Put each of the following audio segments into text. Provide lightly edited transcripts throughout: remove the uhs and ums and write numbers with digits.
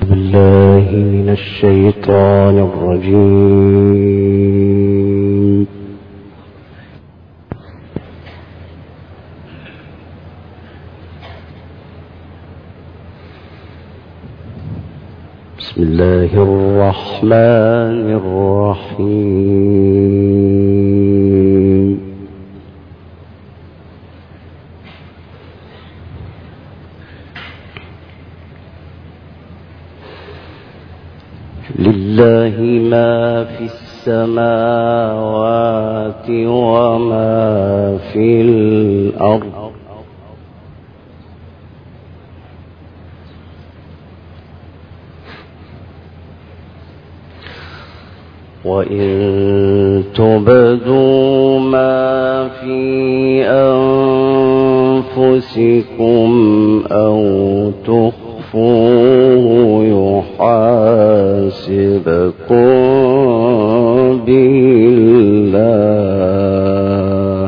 بالله من الشيطان الرجيم. بسم الله الرحمن الرحيم. لله ما في السماوات وما في الأرض وإن تبدوا ما في أنفسكم أو تخفوه يحاسبكم به الله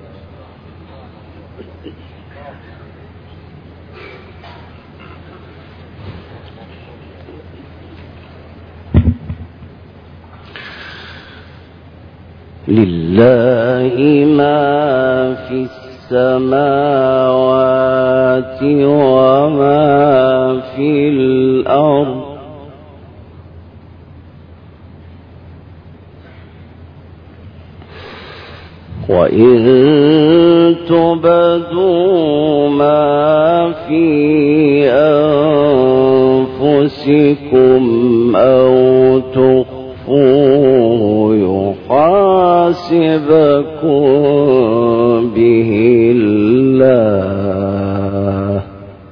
لله ما في السماوات وما في الأرض وإن تبدوا ما في أنفسكم أو تخفوه يحاسبكم به الله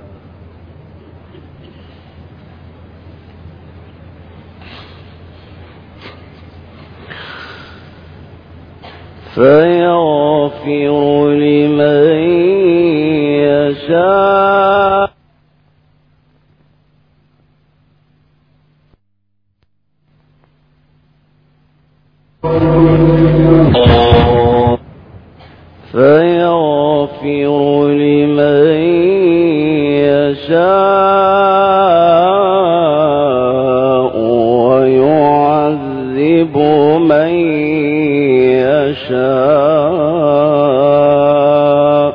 فيغفر لمن يشاء ويعذب من يشاء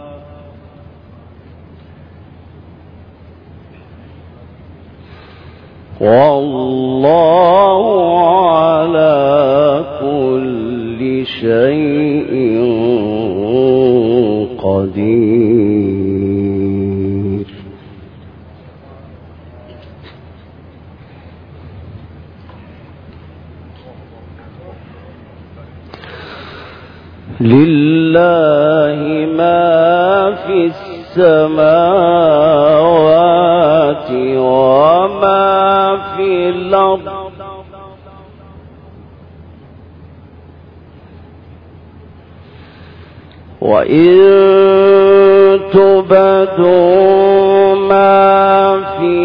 والله على كل شيء قدير. لله ما في السماوات وما في الأرض وإن تبدوا ما في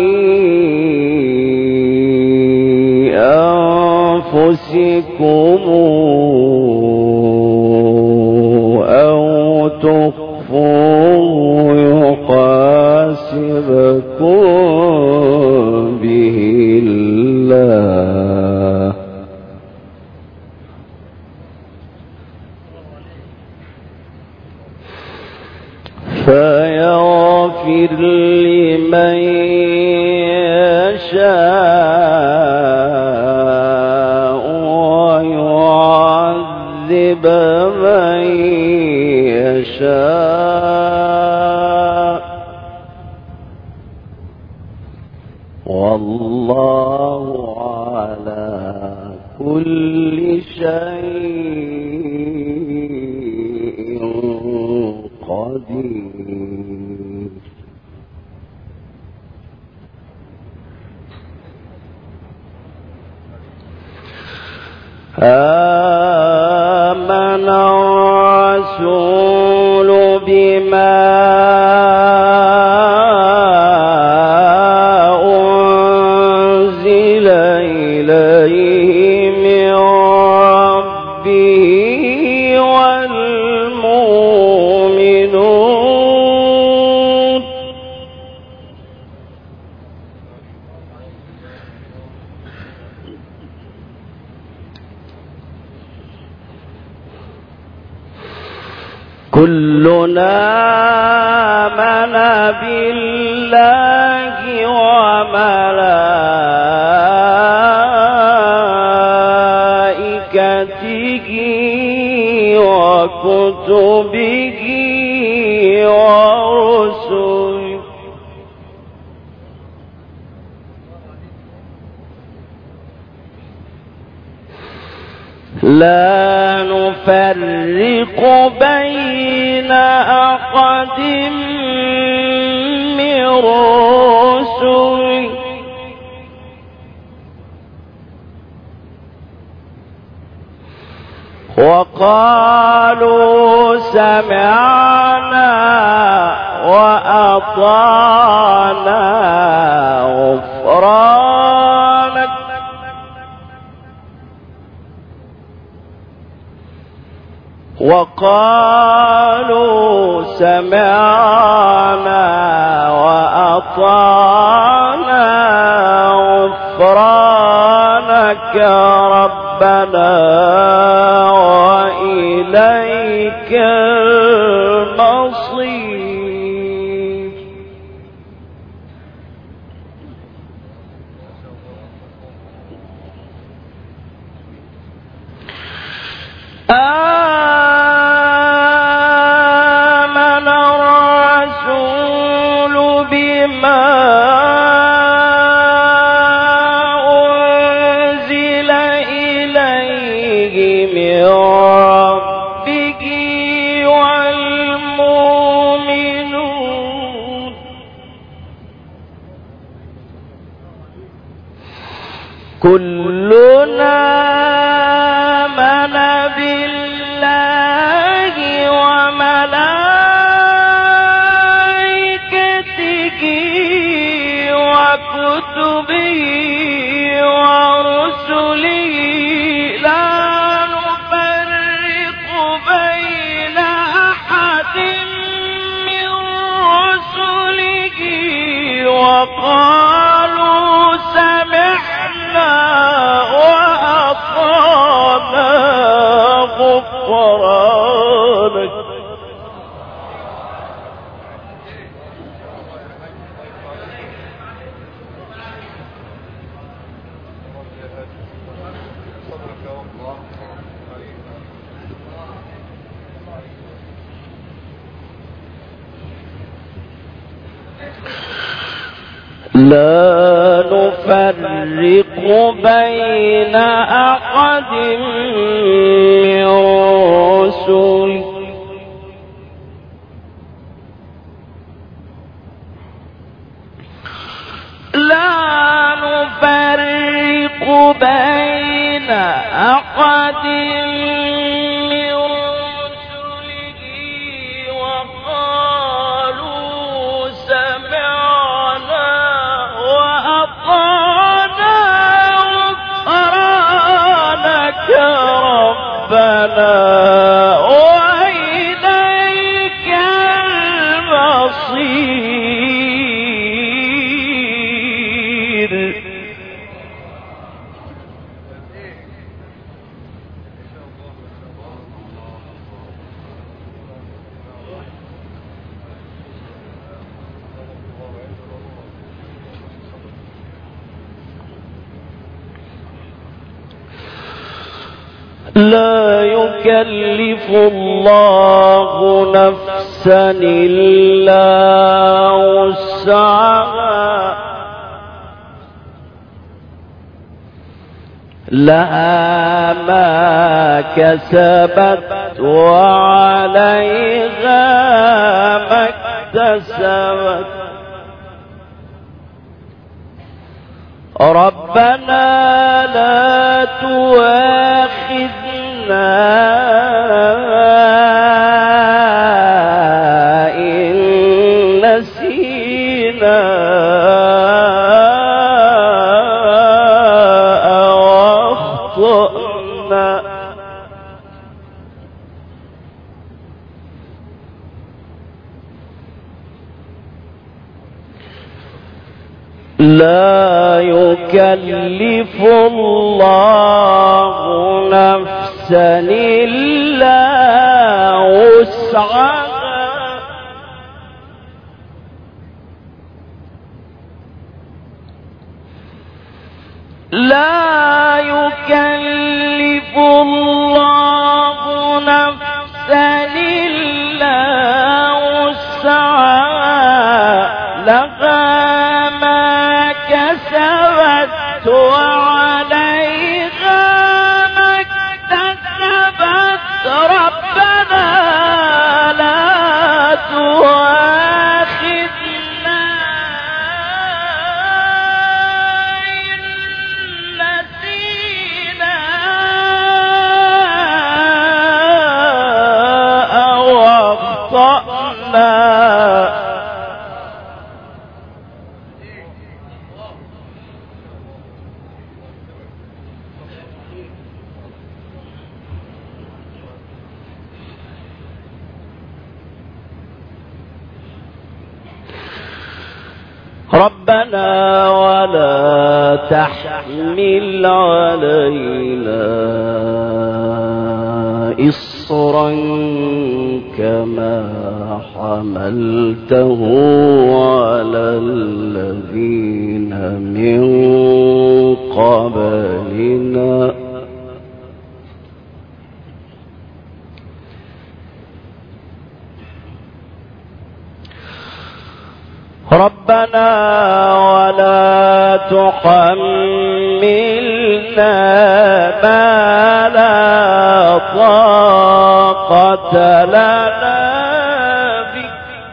أنفسكم أو تخفوه يحاسبكم به الله فيغفر لمن يشاء ويعذب من يشاء والله على كل شيء قدير. آمن الرسول بما أنزل إليه من ربه والمؤمنون كلنا آمن بالله وملائكته وكتبه ورسله لا نفرق بين أحد من رسله وقالوا سمعنا وأطعنا غفرانك وقالوا سمعنا وأطعنا غفرانك ربنا وإليك المصير. آمن الرسول بما أنزل إليه من ربه والمؤمنون كلنا آمن بالله وملائكته وكتبه ورسله لا نفرق بين أحد من رسله وقالوا سمعنا وأطعنا غفرانك لا نفرق بين أحد من رسله لا نفرق بين أحد من رسله وقالوا سمعنا وأطعنا غفرانك ربنا وإليك المصير. لا يكلف الله نفسا إلا وسعها لها ما كسبت وعليها ما اكتسبت ربنا لا تؤاخذنا إن نسينا أو أخطأنا لا يكلف الله نفسا إلا وسعها لا يكلف الله نفسا إلا وسعها لها ما كسبت وعليها ما اكتسبت ربنا لا تؤاخذنا إن نسينا أو أخطأنا ربنا ولا تحمل علينا إصرا كما حملته على الذين من قبلنا ربنا ولا تحملنا ما لا طاقة لنا به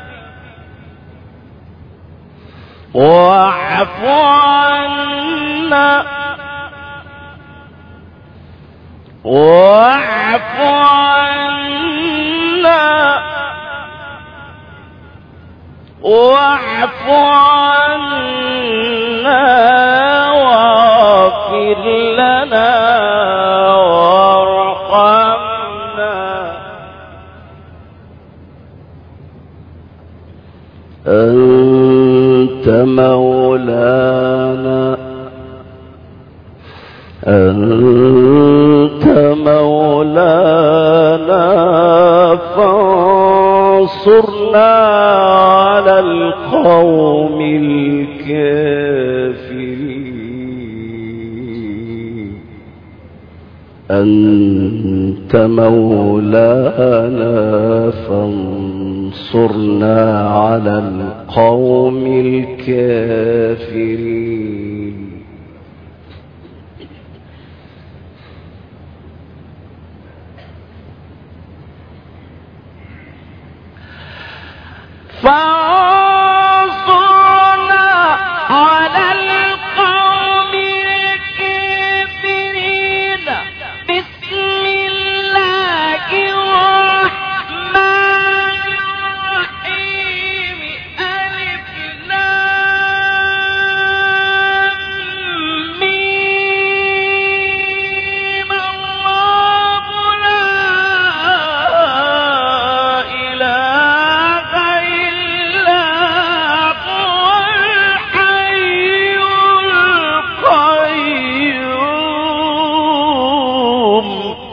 واعف عنا واعف عنا واعف عنا واغفر لنا وارحمنا أنت مولانا أنت مولانا فانصرنا على القوم الكافرين أنت مولانا فانصرنا على القوم الكافرين فانصرنا على القوم الكافرين بسم الله الرحمن الرحيم ألف لام ميم الله لا إله إلا هو الحي القيوم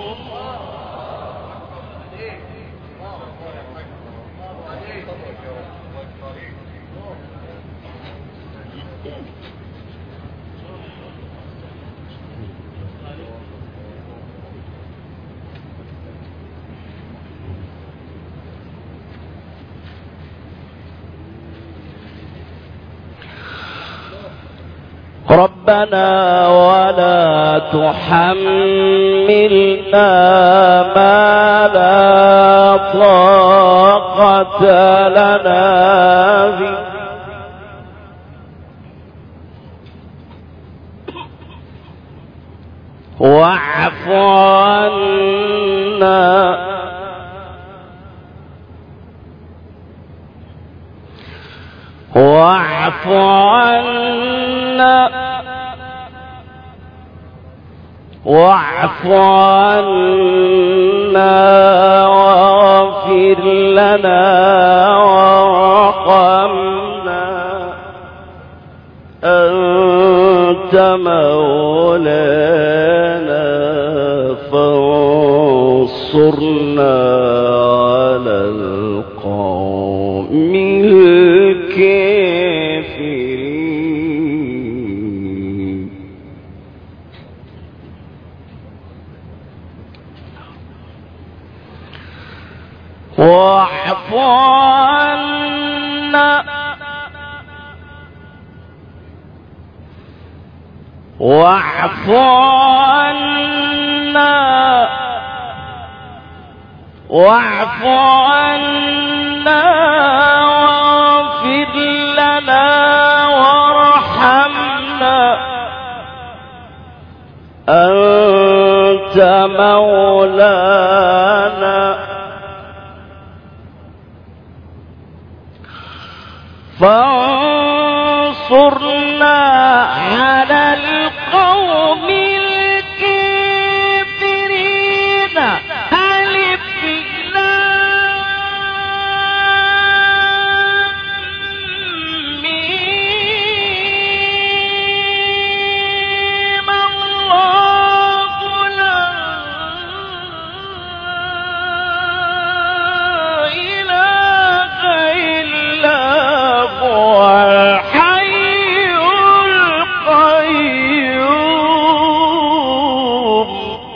ربنا ولا تحملنا ما لا طاقة لنا به واعف عنا واعف عنا واعف عنا واغفر لنا وارحمنا أنت مولانا فانصرنا فانصرنا على القوم الكافرين. واعف عنا واعف عنا واعف عنا واغفر لنا وارحمنا أنت مولانا فانصرنا على القوم الكافرين. ألف لام ميم الله لا إله إلا هو الحي القيوم.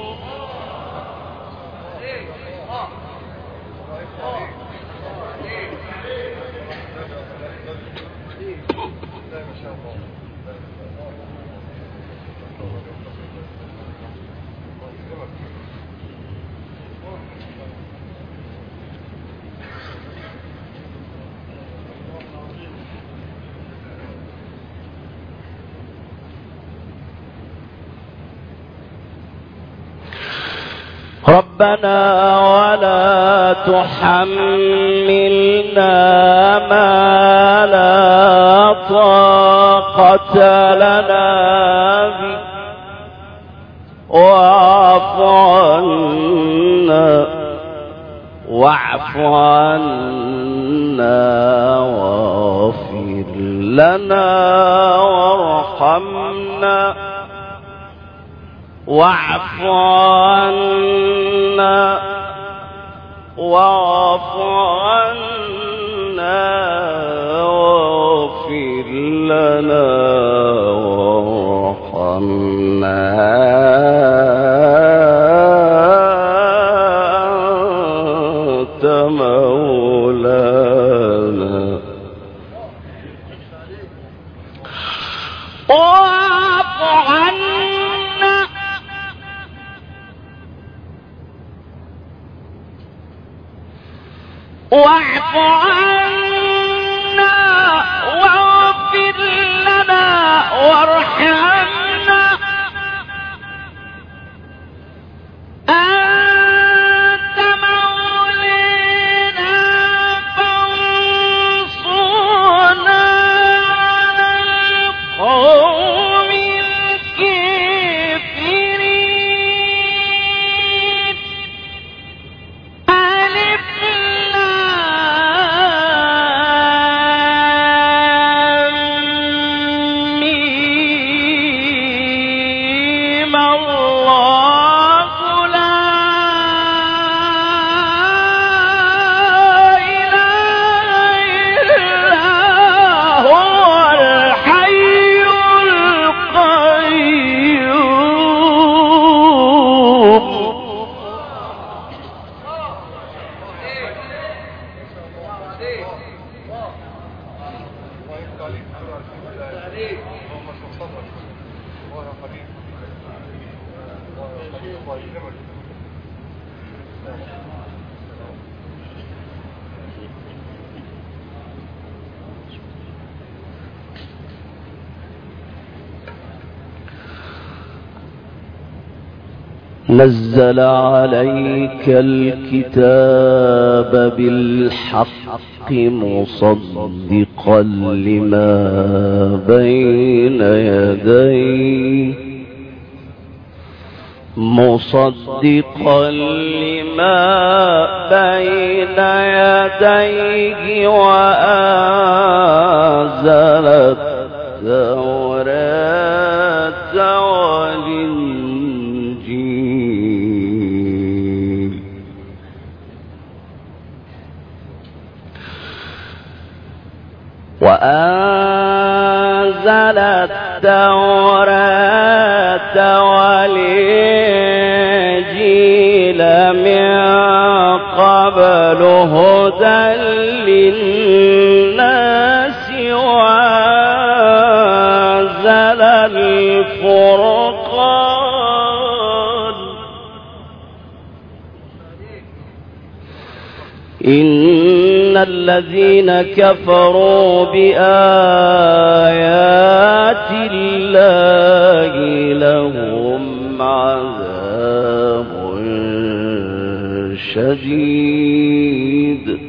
ربنا ولا تحملنا ما لا طاقة لنا به واعف عنا واغفر لنا وارحمنا واعف عنا واعف عنا واغفر لنا وارحمنا أنت مولانا واعف عنا واعف عنا واغفر لنا وارحمنا أنت مولانا فانصرنا على القوم الكافرين. ألف ميم الله لا إله إلا هو الحي القيوم. نزل عليك الكتاب بالحق مصدقا لما بين يديه وأنزل التوراة والإنجيل التوراة والإنجيل من قبل هدى للناس وأنزل الفرقان إن الذين كفروا بآيات الله لهم عذاب شديد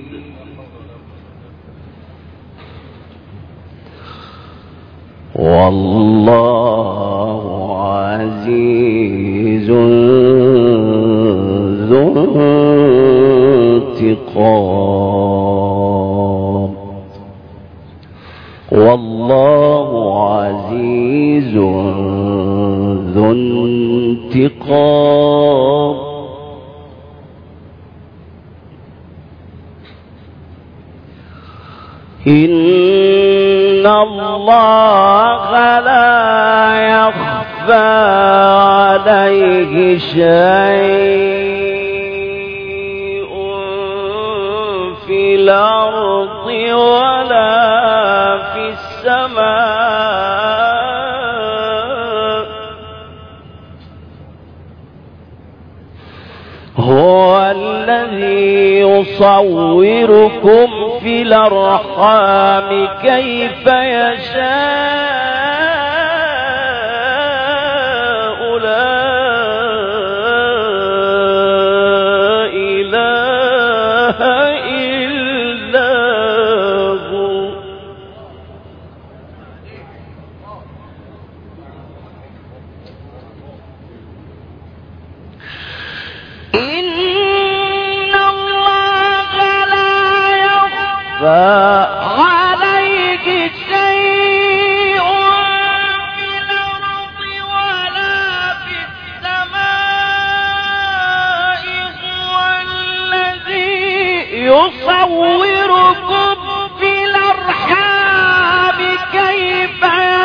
والله عزيز ذو انتقام والله عزيز ذو انتقام إن الله لا يخفى عليه شيء في الأرض ولا في السماء هو الذي يصوركم في الأرحام كيف يشاء لا إله إلا هو عليه شيء في الأرض ولا في السماء هو الذي يصوركم في الأرحام كيف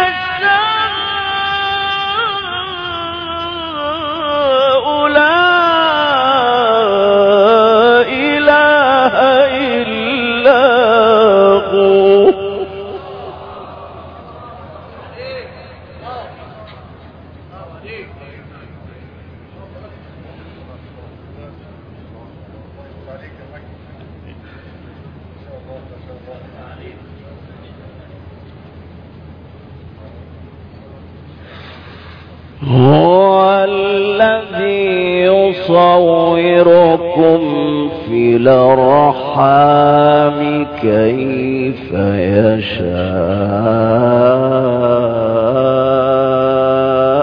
يشاء لا إله إلا هو هو الذي يصوركم في الأرحام كيف يشاء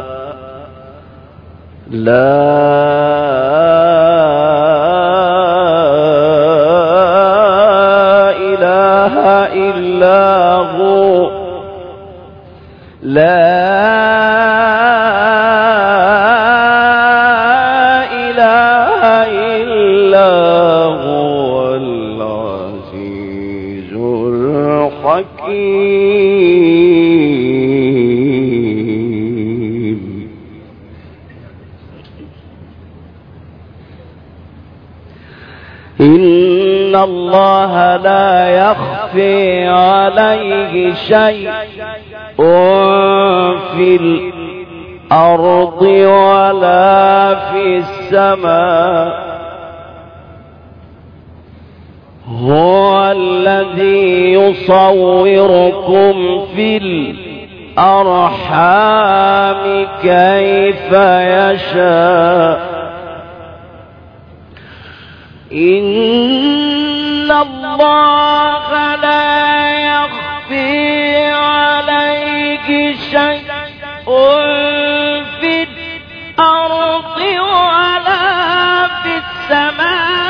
لا إله إلا هو لا إن الله لا يخفي عليه شيء في الأرض ولا في السماء هو الذي يصوركم في الأرحام كيف يشاء إن الله لا يخفي عليه شيء في الأرض ولا في السماء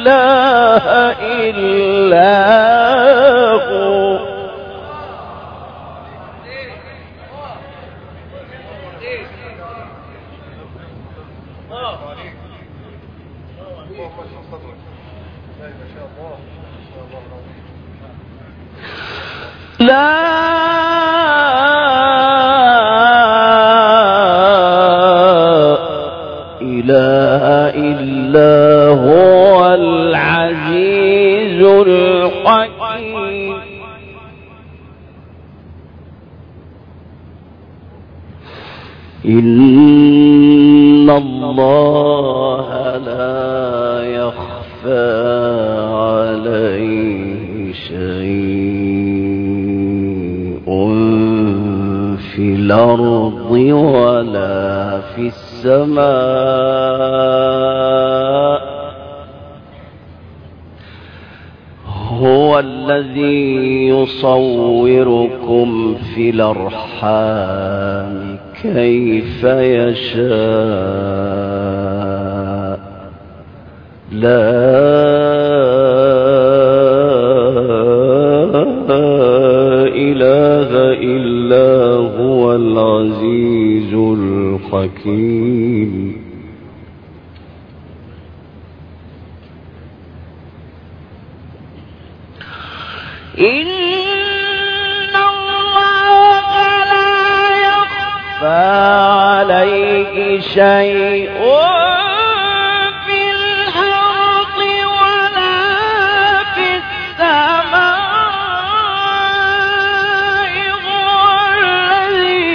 إله إلا هو. لا إله إلا هو العزيز الحكيم. إن الله لا يخفى عليه شيء في الأرض ولا في السماء. هو الذي يصوركم في الأرحام كيف يشاء. لا إله إلا هو العزيز الحكيم. إن الله لا يخفى عليه شيء في الأرض ولا في السماء. هو الذي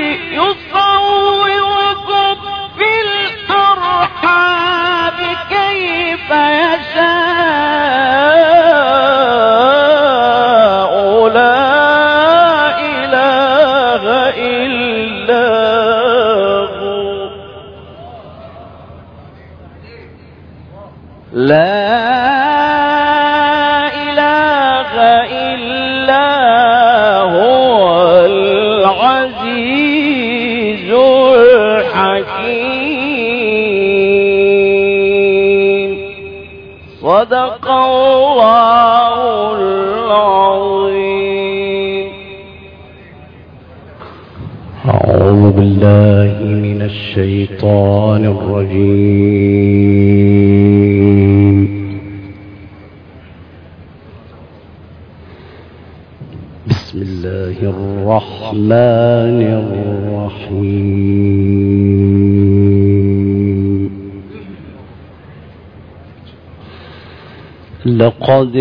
يصوركم في الأرحام كيف يشاء. لا إله إلا هو العزيز الحكيم. صدق الله العظيم. أعوذ بالله من الشيطان الرجيم. بسم الله الرحمن الرحيم. لقد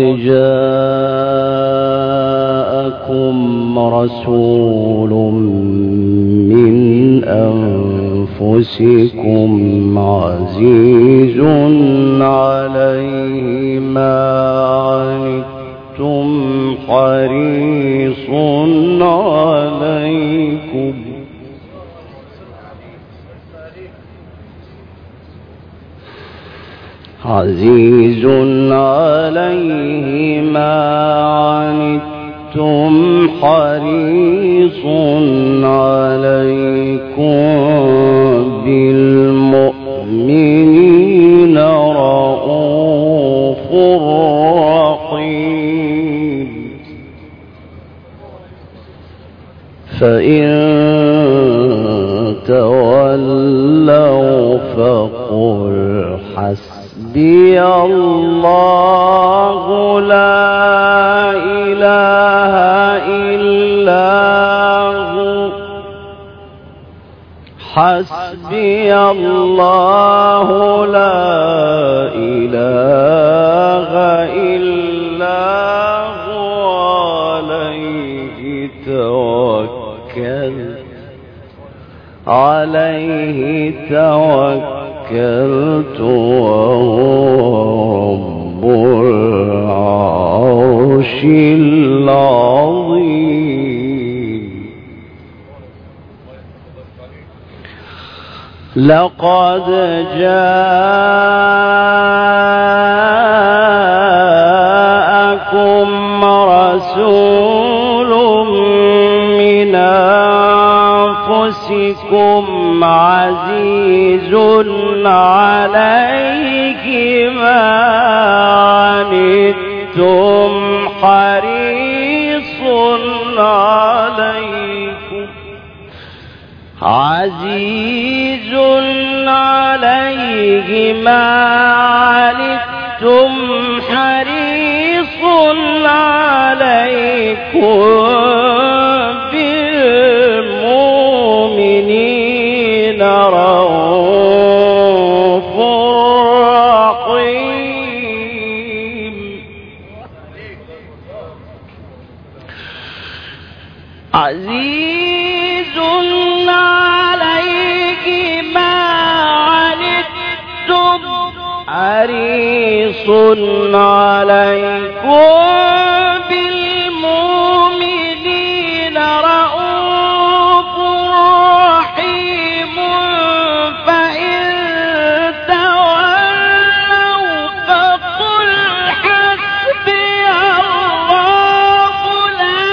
جاءكم رسول من أنفسكم عزيز عليه ما عنتم حريص عليكم عزيز عليه ما عنتم حريص عليكم بالمؤمنين رؤوف رحيم. فإن تولوا فقل حسبي الله لا إله إلا هو. حسبي الله لا إله إلا هو عليه توكلت وهو رب العرش العظيم. لقد جاءكم رسول من أنفسكم عزيز عليه ما عزيز عليه ما عنتم حريص عليكم بالمؤمنين رؤوف رحيم. عزيز عليه ما عنتم حريص عليكم بالمؤمنين رؤوف رحيم. فإن تولوا فقل حسبي الله لا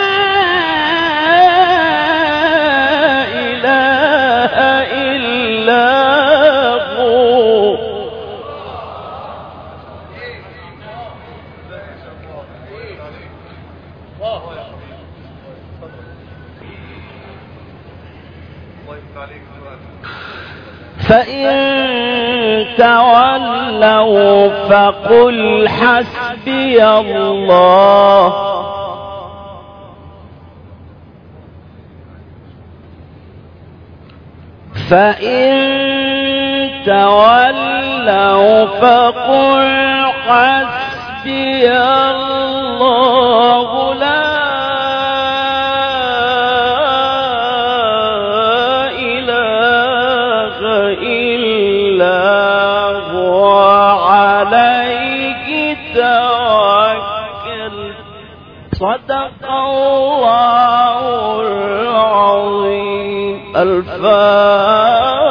إله إلا هو. فإن تولوا فقل حسبي الله فإن تولوا فقل حسبي الله لا صدق الله العظيم. الفاتحة.